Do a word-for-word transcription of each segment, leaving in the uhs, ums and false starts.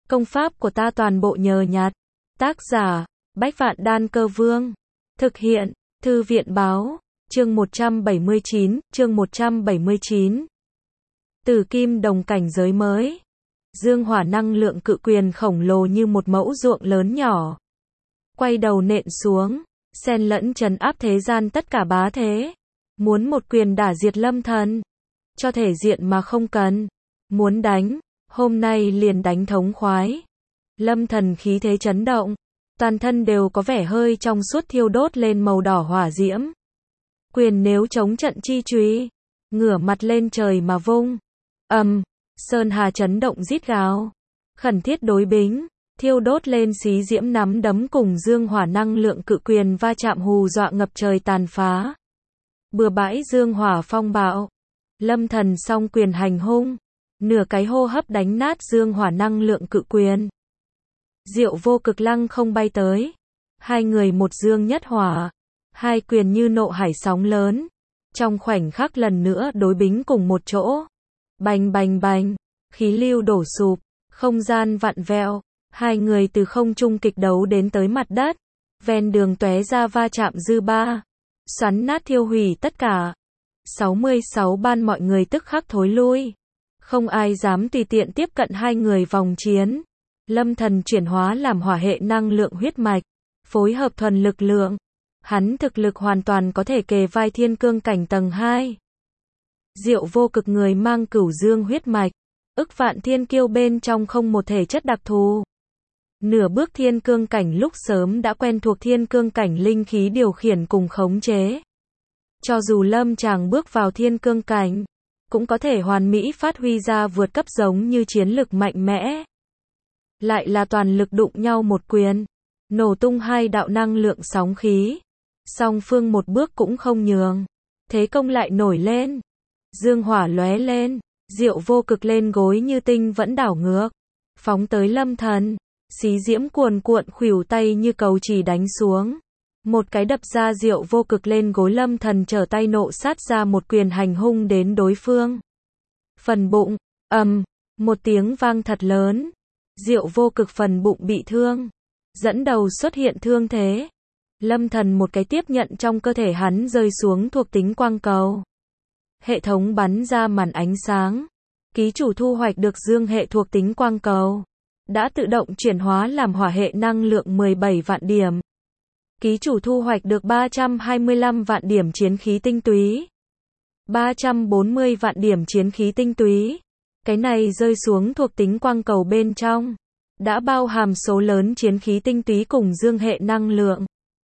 Công pháp của ta toàn bộ nhờ nhặt. Tác giả, Bách Vạn Đan Cơ Vương. Thực hiện, Thư viện Báo. Chương một trăm bảy mươi chín, chương một trăm bảy mươi chín. Tử kim đồng cảnh giới mới. Dương hỏa năng lượng cự quyền khổng lồ như một mẫu ruộng lớn nhỏ. Quay đầu nện xuống, xen lẫn trấn áp thế gian tất cả bá thế. Muốn một quyền đả diệt Lâm Thần. Cho thể diện mà không cần. Muốn đánh, hôm nay liền đánh thống khoái. Lâm Thần khí thế chấn động. Toàn thân đều có vẻ hơi trong suốt thiêu đốt lên màu đỏ hỏa diễm. Quyền nếu chống trận chi chùy, ngửa mặt lên trời mà vung. Ầm, um, sơn hà chấn động rít gào. Khẩn thiết đối bính, thiêu đốt lên xí diễm nắm đấm cùng dương hỏa năng lượng cự quyền va chạm hù dọa ngập trời tàn phá. Bừa bãi dương hỏa phong bạo. Lâm Thần song quyền hành hung, nửa cái hô hấp đánh nát dương hỏa năng lượng cự quyền. Diệu vô cực lăng không bay tới. Hai người một dương nhất hỏa. Hai quyền như nộ hải sóng lớn. Trong khoảnh khắc lần nữa đối bính cùng một chỗ. Bành bành bành. Khí lưu đổ sụp. Không gian vặn vẹo. Hai người từ không trung kịch đấu đến tới mặt đất. Ven đường tóe ra va chạm dư ba. Xoắn nát thiêu hủy tất cả. sáu mươi sáu ban mọi người tức khắc thối lui. Không ai dám tùy tiện tiếp cận hai người vòng chiến. Lâm Thần chuyển hóa làm hỏa hệ năng lượng huyết mạch. Phối hợp thuần lực lượng. Hắn thực lực hoàn toàn có thể kề vai thiên cương cảnh tầng hai. Diệu vô cực người mang cửu dương huyết mạch. Ức vạn thiên kiêu bên trong không một thể chất đặc thù. Nửa bước thiên cương cảnh lúc sớm đã quen thuộc thiên cương cảnh linh khí điều khiển cùng khống chế. Cho dù Lâm chàng bước vào thiên cương cảnh, cũng có thể hoàn mỹ phát huy ra vượt cấp giống như chiến lực mạnh mẽ. Lại là toàn lực đụng nhau một quyền, nổ tung hai đạo năng lượng sóng khí. Song phương một bước cũng không nhường, thế công lại nổi lên. Dương hỏa lóe lên, diệu vô cực lên gối như tinh vẫn đảo ngược, phóng tới Lâm Thần. Xí diễm cuồn cuộn khuỷu tay như cầu chỉ đánh xuống. Một cái đập ra diệu vô cực lên gối Lâm Thần trở tay nộ sát ra một quyền hành hung đến đối phương. Phần bụng, ầm, um, một tiếng vang thật lớn. Diệu vô cực phần bụng bị thương. Dẫn đầu xuất hiện thương thế. Lâm Thần một cái tiếp nhận trong cơ thể hắn rơi xuống thuộc tính quang cầu. Hệ thống bắn ra màn ánh sáng. Ký chủ thu hoạch được dương hệ thuộc tính quang cầu. Đã tự động chuyển hóa làm hỏa hệ năng lượng mười bảy vạn điểm. Ký chủ thu hoạch được ba trăm hai mươi lăm vạn điểm chiến khí tinh túy. ba trăm bốn mươi vạn điểm chiến khí tinh túy. Cái này rơi xuống thuộc tính quang cầu bên trong. Đã bao hàm số lớn chiến khí tinh túy cùng dương hệ năng lượng.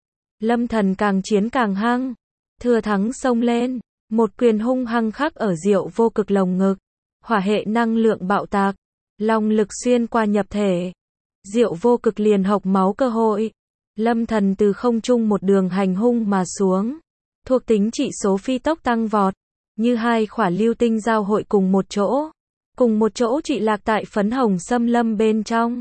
Lâm Thần càng chiến càng hăng. Thừa thắng xông lên. Một quyền hung hăng khắc ở diệu vô cực lồng ngực. Hỏa hệ năng lượng bạo tạc. Long lực xuyên qua nhập thể. Diệu vô cực liền hộc máu cơ hội. Lâm Thần từ không trung một đường hành hung mà xuống. Thuộc tính trị số phi tốc tăng vọt. Như hai khỏa lưu tinh giao hội cùng một chỗ. Cùng một chỗ trị lạc tại phấn hồng xâm lâm bên trong.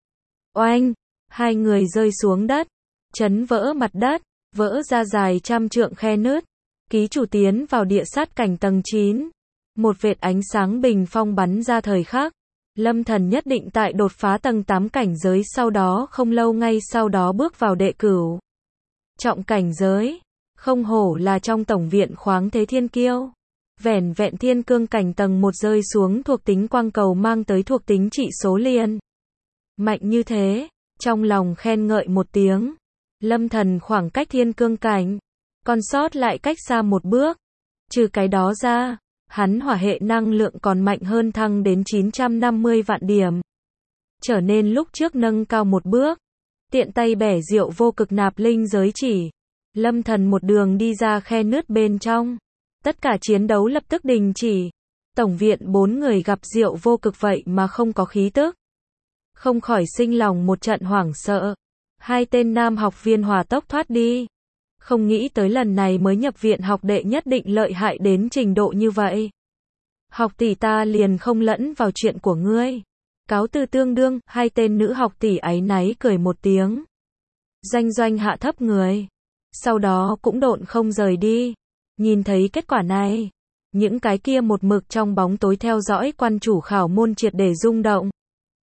Oanh! Hai người rơi xuống đất. Chấn vỡ mặt đất. Vỡ ra dài trăm trượng khe nứt. Ký chủ tiến vào địa sát cảnh tầng chín. Một vệt ánh sáng bình phong bắn ra thời khắc. Lâm Thần nhất định tại đột phá tầng tám cảnh giới sau đó không lâu ngay sau đó bước vào đệ cửu trọng cảnh giới. Không hổ là trong tổng viện khoáng thế thiên kiêu. Vẻn vẹn thiên cương cảnh tầng một rơi xuống thuộc tính quang cầu mang tới thuộc tính trị số liền mạnh như thế. Trong lòng khen ngợi một tiếng. Lâm Thần khoảng cách thiên cương cảnh còn sót lại cách xa một bước. Trừ cái đó ra, hắn hỏa hệ năng lượng còn mạnh hơn thăng đến chín trăm năm mươi vạn điểm. Trở nên lúc trước nâng cao một bước. Tiện tay bẻ diệu vô cực nạp linh giới chỉ. Lâm Thần một đường đi ra khe nứt bên trong. Tất cả chiến đấu lập tức đình chỉ. Tổng viện bốn người gặp diệu vô cực vậy mà không có khí tức. Không khỏi sinh lòng một trận hoảng sợ. Hai tên nam học viên hỏa tốc thoát đi. Không nghĩ tới lần này mới nhập viện học đệ nhất định lợi hại đến trình độ như vậy. Học tỷ ta liền không lẫn vào chuyện của ngươi. Cáo từ tương đương, hai tên nữ học tỷ áy náy cười một tiếng. Doanh doanh hạ thấp người. Sau đó cũng độn không rời đi. Nhìn thấy kết quả này. Những cái kia một mực trong bóng tối theo dõi quan chủ khảo môn triệt để rung động.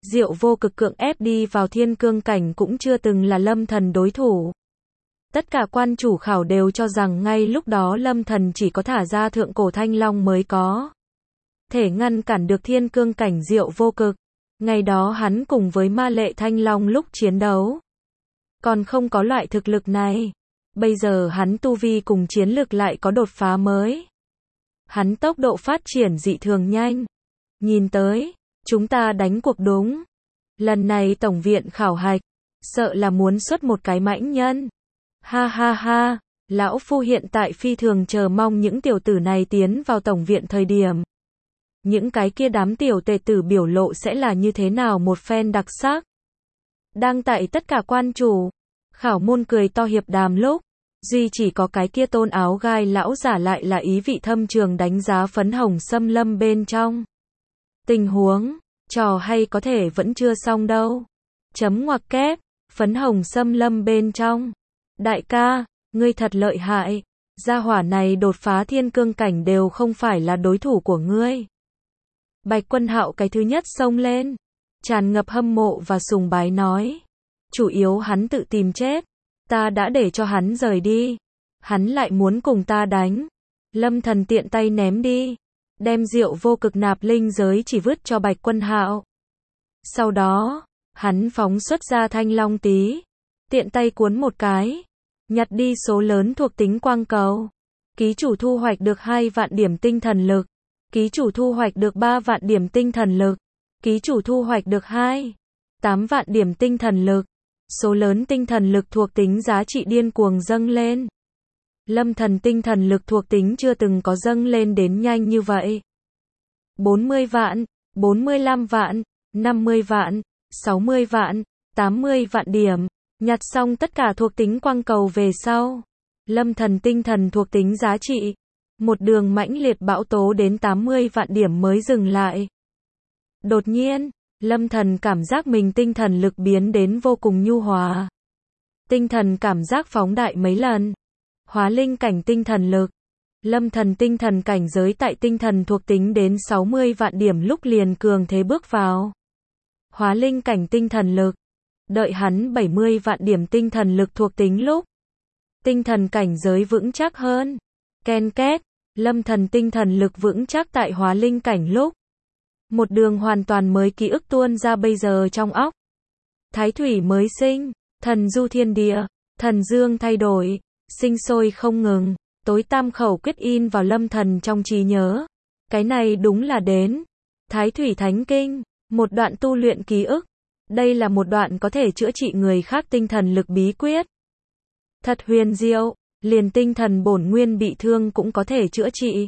Diệu Vô Cực cưỡng ép đi vào thiên cương cảnh cũng chưa từng là Lâm Thần đối thủ. Tất cả quan chủ khảo đều cho rằng ngay lúc đó Lâm Thần chỉ có thả ra thượng cổ thanh long mới có thể ngăn cản được thiên cương cảnh Diệu Vô Cực. Ngày đó hắn cùng với ma lệ thanh long lúc chiến đấu còn không có loại thực lực này. Bây giờ hắn tu vi cùng chiến lực lại có đột phá mới. Hắn tốc độ phát triển dị thường nhanh. Nhìn tới, chúng ta đánh cuộc đúng. Lần này tổng viện khảo hạch, sợ là muốn xuất một cái mãnh nhân. Ha ha ha, lão phu hiện tại phi thường chờ mong những tiểu tử này tiến vào tổng viện thời điểm. Những cái kia đám tiểu tệ tử biểu lộ sẽ là như thế nào một phen đặc sắc. Đang tại tất cả quan chủ khảo môn cười to hiệp đàm lúc, duy chỉ có cái kia tôn áo gai lão giả lại là ý vị thâm trường đánh giá phấn hồng xâm lâm bên trong. Tình huống, trò hay có thể vẫn chưa xong đâu. Chấm ngoặc kép, phấn hồng xâm lâm bên trong. Đại ca, ngươi thật lợi hại, gia hỏa này đột phá thiên cương cảnh đều không phải là đối thủ của ngươi. Bạch Quân Hạo cái thứ nhất xông lên, tràn ngập hâm mộ và sùng bái nói. Chủ yếu hắn tự tìm chết, ta đã để cho hắn rời đi, hắn lại muốn cùng ta đánh. Lâm Thần tiện tay ném đi, đem Diệu Vô Cực nạp linh giới chỉ vứt cho Bạch Quân Hạo. Sau đó, hắn phóng xuất ra thanh long tí, tiện tay cuốn một cái, nhặt đi số lớn thuộc tính quang cầu. Ký chủ thu hoạch được hai vạn điểm tinh thần lực, ký chủ thu hoạch được ba vạn điểm tinh thần lực, ký chủ thu hoạch được hai, tám vạn điểm tinh thần lực. Số lớn tinh thần lực thuộc tính giá trị điên cuồng dâng lên. Lâm Thần tinh thần lực thuộc tính chưa từng có dâng lên đến nhanh như vậy. bốn mươi vạn, bốn mươi lăm vạn, năm mươi vạn, sáu mươi vạn, tám mươi vạn điểm. Nhặt xong tất cả thuộc tính quang cầu về sau, Lâm Thần tinh thần thuộc tính giá trị một đường mãnh liệt bão tố đến tám mươi vạn điểm mới dừng lại. Đột nhiên, Lâm Thần cảm giác mình tinh thần lực biến đến vô cùng nhu hòa. Tinh thần cảm giác phóng đại mấy lần. Hóa linh cảnh tinh thần lực. Lâm Thần tinh thần cảnh giới tại tinh thần thuộc tính đến sáu mươi vạn điểm lúc liền cường thế bước vào hóa linh cảnh tinh thần lực. Đợi hắn bảy mươi vạn điểm tinh thần lực thuộc tính lúc, tinh thần cảnh giới vững chắc hơn. Ken két, Lâm Thần tinh thần lực vững chắc tại hóa linh cảnh lúc, một đường hoàn toàn mới ký ức tuôn ra bây giờ trong óc. Thái thủy mới sinh, thần du thiên địa, thần dương thay đổi, sinh sôi không ngừng, tối tam khẩu quyết in vào Lâm Thần trong trí nhớ. Cái này đúng là đến Thái thủy thánh kinh, một đoạn tu luyện ký ức. Đây là một đoạn có thể chữa trị người khác tinh thần lực bí quyết. Thật huyền diệu, liền tinh thần bổn nguyên bị thương cũng có thể chữa trị.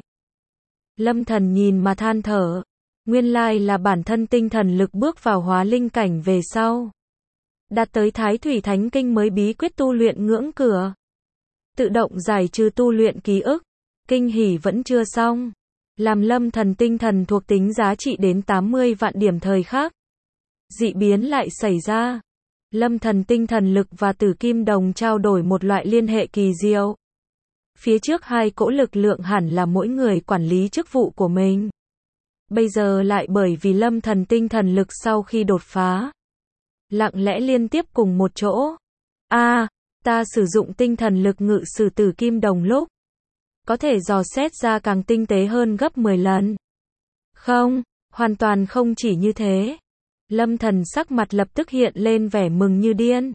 Lâm Thần nhìn mà than thở. Nguyên lai là bản thân tinh thần lực bước vào hóa linh cảnh về sau, đạt tới Thái thủy thánh kinh mới bí quyết tu luyện ngưỡng cửa. Tự động giải trừ tu luyện ký ức. Kinh hỉ vẫn chưa xong. Làm Lâm Thần tinh thần thuộc tính giá trị đến tám mươi vạn điểm thời khắc, dị biến lại xảy ra. Lâm Thần tinh thần lực và tử kim đồng trao đổi một loại liên hệ kỳ diệu. Phía trước hai cỗ lực lượng hẳn là mỗi người quản lý chức vụ của mình. Bây giờ lại bởi vì Lâm Thần tinh thần lực sau khi đột phá, lặng lẽ liên tiếp cùng một chỗ. A, à, ta sử dụng tinh thần lực ngự sử tử kim đồng lúc, có thể dò xét ra càng tinh tế hơn gấp mười lần. Không, hoàn toàn không chỉ như thế. Lâm Thần sắc mặt lập tức hiện lên vẻ mừng như điên.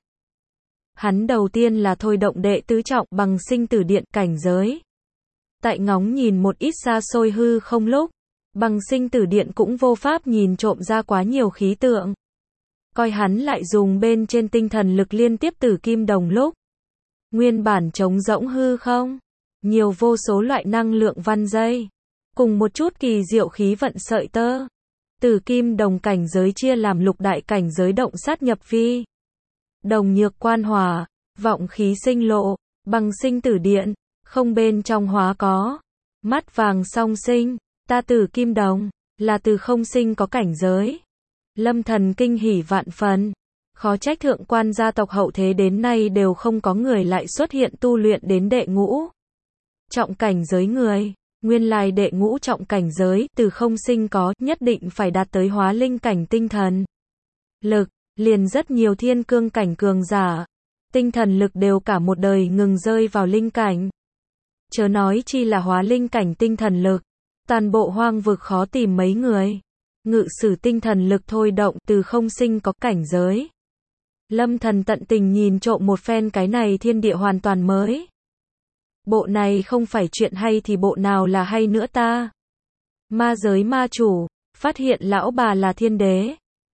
Hắn đầu tiên là thôi động đệ tứ trọng bằng sinh tử điện cảnh giới. Tại ngóng nhìn một ít xa xôi hư không lúc, bằng sinh tử điện cũng vô pháp nhìn trộm ra quá nhiều khí tượng. Coi hắn lại dùng bên trên tinh thần lực liên tiếp tử kim đồng lúc, nguyên bản trống rỗng hư không, nhiều vô số loại năng lượng văn dây, cùng một chút kỳ diệu khí vận sợi tơ. Tử kim đồng cảnh giới chia làm lục đại cảnh giới động sát nhập phi, đồng nhược quan hòa, vọng khí sinh lộ, bằng sinh tử điện, không bên trong hóa có, mắt vàng song sinh, ta tử kim đồng, là từ không sinh có cảnh giới. Lâm Thần kinh hỉ vạn phần, khó trách thượng quan gia tộc hậu thế đến nay đều không có người lại xuất hiện tu luyện đến đệ ngũ trọng cảnh giới người. Nguyên lai đệ ngũ trọng cảnh giới, từ không sinh có, nhất định phải đạt tới hóa linh cảnh tinh thần. lực, liền rất nhiều thiên cương cảnh cường giả. Tinh thần lực đều cả một đời ngừng rơi vào linh cảnh. Chớ nói chi là hóa linh cảnh tinh thần lực. Toàn bộ hoang vực khó tìm mấy người. Ngự sử tinh thần lực thôi động từ không sinh có cảnh giới. Lâm Thần tận tình nhìn trộm một phen cái này thiên địa hoàn toàn mới. Bộ này không phải chuyện hay thì bộ nào là hay nữa ta? Ma giới ma chủ, phát hiện lão bà là thiên đế.